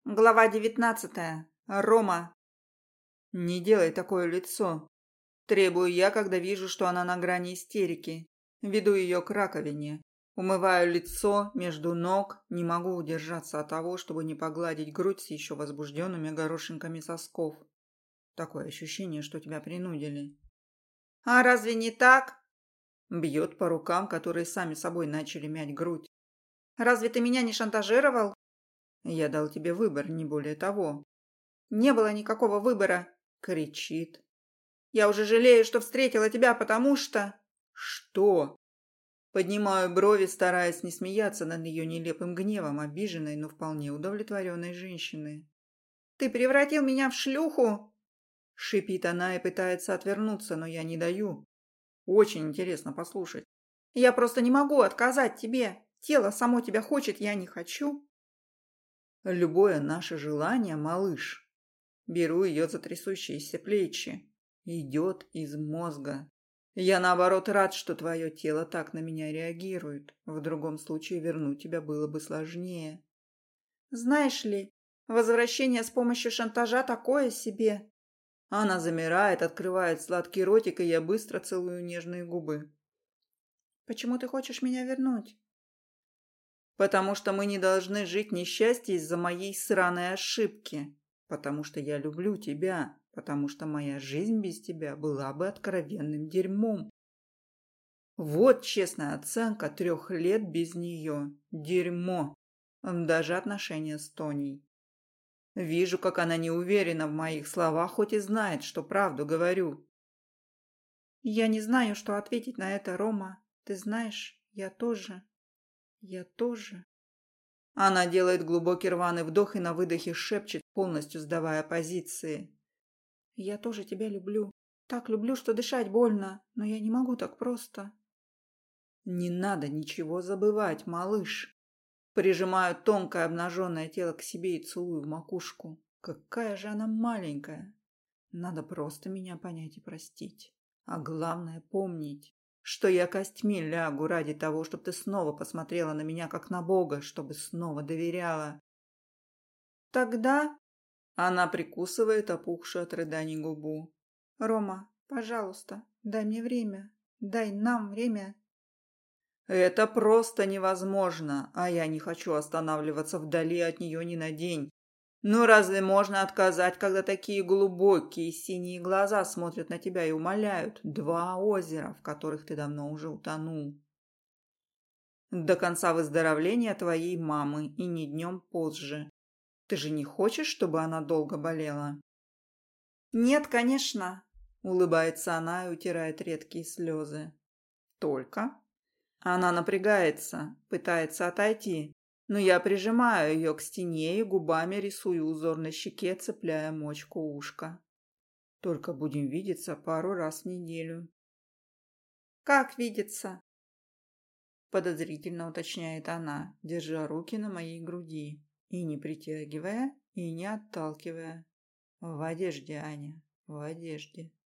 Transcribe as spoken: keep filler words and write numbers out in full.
Глава девятнадцатая. Рома. Не делай такое лицо. Требую я, когда вижу, что она на грани истерики. Веду ее к раковине. Умываю лицо между ног. Не могу удержаться от того, чтобы не погладить грудь с еще возбужденными горошинками сосков. Такое ощущение, что тебя принудили. А разве не так? Бьет по рукам, которые сами собой начали мять грудь. Разве ты меня не шантажировал? Я дал тебе выбор, не более того. Не было никакого выбора, кричит. Я уже жалею, что встретила тебя, потому что... Что? Поднимаю брови, стараясь не смеяться над ее нелепым гневом, обиженной, но вполне удовлетворенной женщины. Ты превратил меня в шлюху? Шипит она и пытается отвернуться, но я не даю. Очень интересно послушать. Я просто не могу отказать тебе. Тело само тебя хочет, я не хочу. Любое наше желание, малыш. Беру ее за трясущиеся плечи. Идет из мозга. Я, наоборот, рад, что твое тело так на меня реагирует. В другом случае вернуть тебя было бы сложнее. Знаешь ли, возвращение с помощью шантажа такое себе. Она замирает, открывает сладкий ротик, и я быстро целую нежные губы. Почему ты хочешь меня вернуть? Потому что мы не должны жить несчастье из-за моей сраной ошибки. Потому что я люблю тебя. Потому что моя жизнь без тебя была бы откровенным дерьмом. Вот честная оценка трех лет без нее. Дерьмо. Даже отношения с Тоней. Вижу, как она не уверена в моих словах, хоть и знает, что правду говорю. Я не знаю, что ответить на это, Рома. Ты знаешь, я тоже. Я тоже. Она делает глубокий рваный вдох и на выдохе шепчет, полностью сдавая позиции. Я тоже тебя люблю. Так люблю, что дышать больно, но я не могу так просто. Не надо ничего забывать, малыш. Прижимаю тонкое обнаженное тело к себе и целую в макушку. Какая же она маленькая. Надо просто меня понять и простить. А главное помнить, что я костьми лягу ради того, чтобы ты снова посмотрела на меня как на Бога, чтобы снова доверяла. Тогда она прикусывает опухшую от рыданий губу. Рома, пожалуйста, дай мне время. Дай нам время. Это просто невозможно, а я не хочу останавливаться вдали от нее ни на день. Ну разве можно отказать, когда такие глубокие синие глаза смотрят на тебя и умоляют? Два озера, в которых ты давно уже утонул. До конца выздоровления твоей мамы и не днем позже. Ты же не хочешь, чтобы она долго болела? Нет, конечно, улыбается она и утирает редкие слезы. Только? Она напрягается, пытается отойти, но я прижимаю ее к стене и губами рисую узор на щеке, цепляя мочку ушка. Только будем видеться пару раз в неделю. Как видеться? Подозрительно уточняет она, держа руки на моей груди и не притягивая, и не отталкивая. В одежде, Аня, в одежде.